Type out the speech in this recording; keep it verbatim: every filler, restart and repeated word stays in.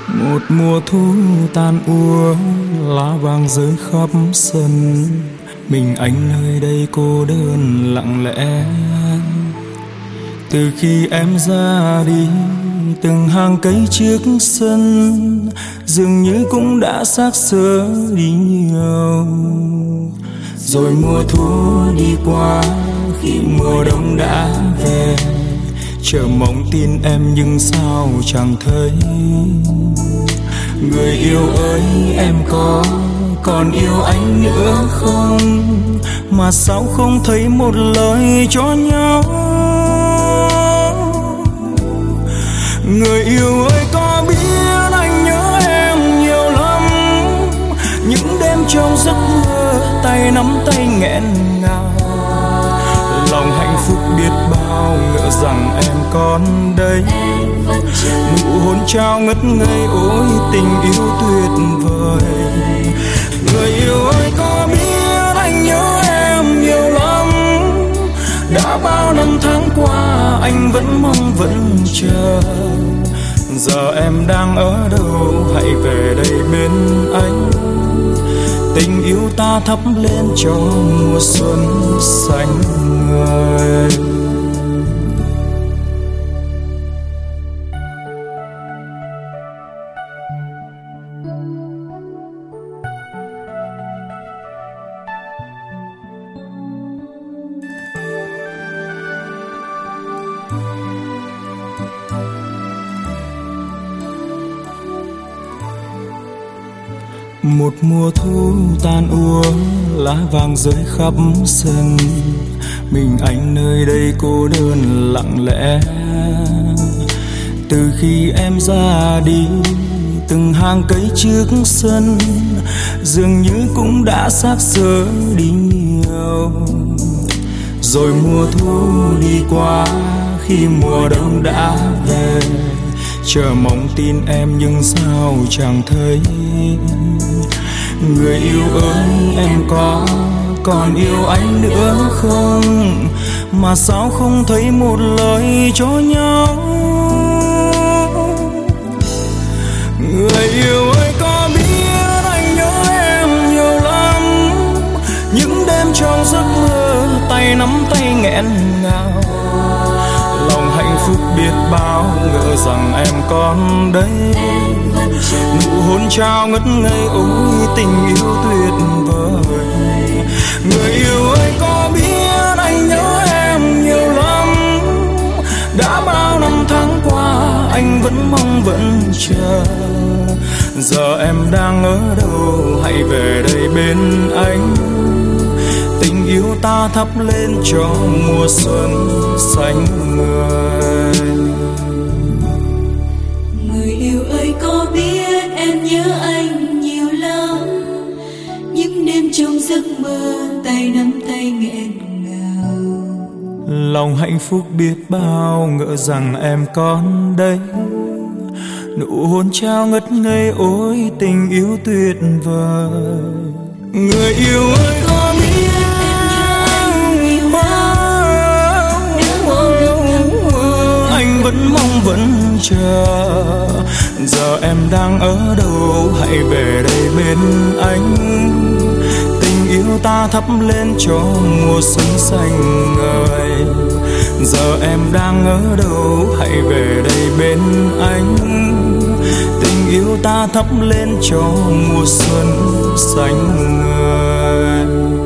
Một mùa thu tàn úa, lá vàng rơi khắp sân, mình anh nơi đây cô đơn lặng lẽ. Từ khi em ra đi, từng hàng cây trước sân dường như cũng đã xác xơ đi nhiều. Rồi mùa thu đi qua, khi mùa đông đã về, chờ mong tin em nhưng sao chẳng thấy. Người yêu ơi, em có còn yêu anh nữa không? Mà sao không thấy một lời cho nhau? Người yêu ơi, có biết anh nhớ em nhiều lắm. Những đêm trong giấc mơ, tay nắm tay nghẹn ngào. Lòng hạnh phúc biết bao, ngỡ rằng em còn đây. Nụ hôn trao ngất ngây, ôi tình yêu tuyệt vời. Người yêu ơi, có biết anh nhớ em nhiều lắm. Đã bao năm tháng qua, anh vẫn mong vẫn chờ. Giờ em đang ở đâu, hãy về đây bên anh. Tình yêu ta thắp lên cho mùa xuân xanh ngời. Một mùa thu tàn úa, lá vàng rơi khắp sân, mình anh nơi đây cô đơn lặng lẽ. Từ khi em ra đi, từng hàng cây trước sân dường như cũng đã xác xơ đi nhiều. Rồi mùa thu đi qua, khi mùa đông đã về, chờ mong tin em nhưng sao chẳng thấy. Người yêu ơi, em có còn yêu anh nữa không? Mà sao không thấy một lời cho nhau? Người yêu ơi, có biết anh nhớ em nhiều lắm. Những đêm trong giấc mơ, tay nắm tay nghẹn ngào. Lòng hạnh phúc biết bao, ngỡ rằng em còn đây. Nụ hôn trao ngất ngây, ôi tình yêu tuyệt vời. Người yêu ơi, có biết anh nhớ em nhiều lắm. Đã bao năm tháng qua, anh vẫn mong vẫn chờ. Giờ em đang ở đâu, hãy về đây bên anh. Tình yêu ta thắp lên cho mùa xuân xanh ngời. Người yêu ơi, có biết em nhớ anh nhiều lắm. Những đêm trong giấc mơ, tay nắm tay nghẹn ngào. Lòng hạnh phúc biết bao, ngỡ rằng em còn đây. Nụ hôn trao ngất ngây, ôi tình yêu tuyệt vời. Người yêu ơi, có biết anh vẫn mong vẫn chờ. Giờ em đang ở đâu, hãy về đây bên anh. Tình yêu ta thắp lên cho mùa xuân xanh ngời. Giờ em đang ở đâu, hãy về đây bên anh. Tình yêu ta thắp lên cho mùa xuân xanh ngời.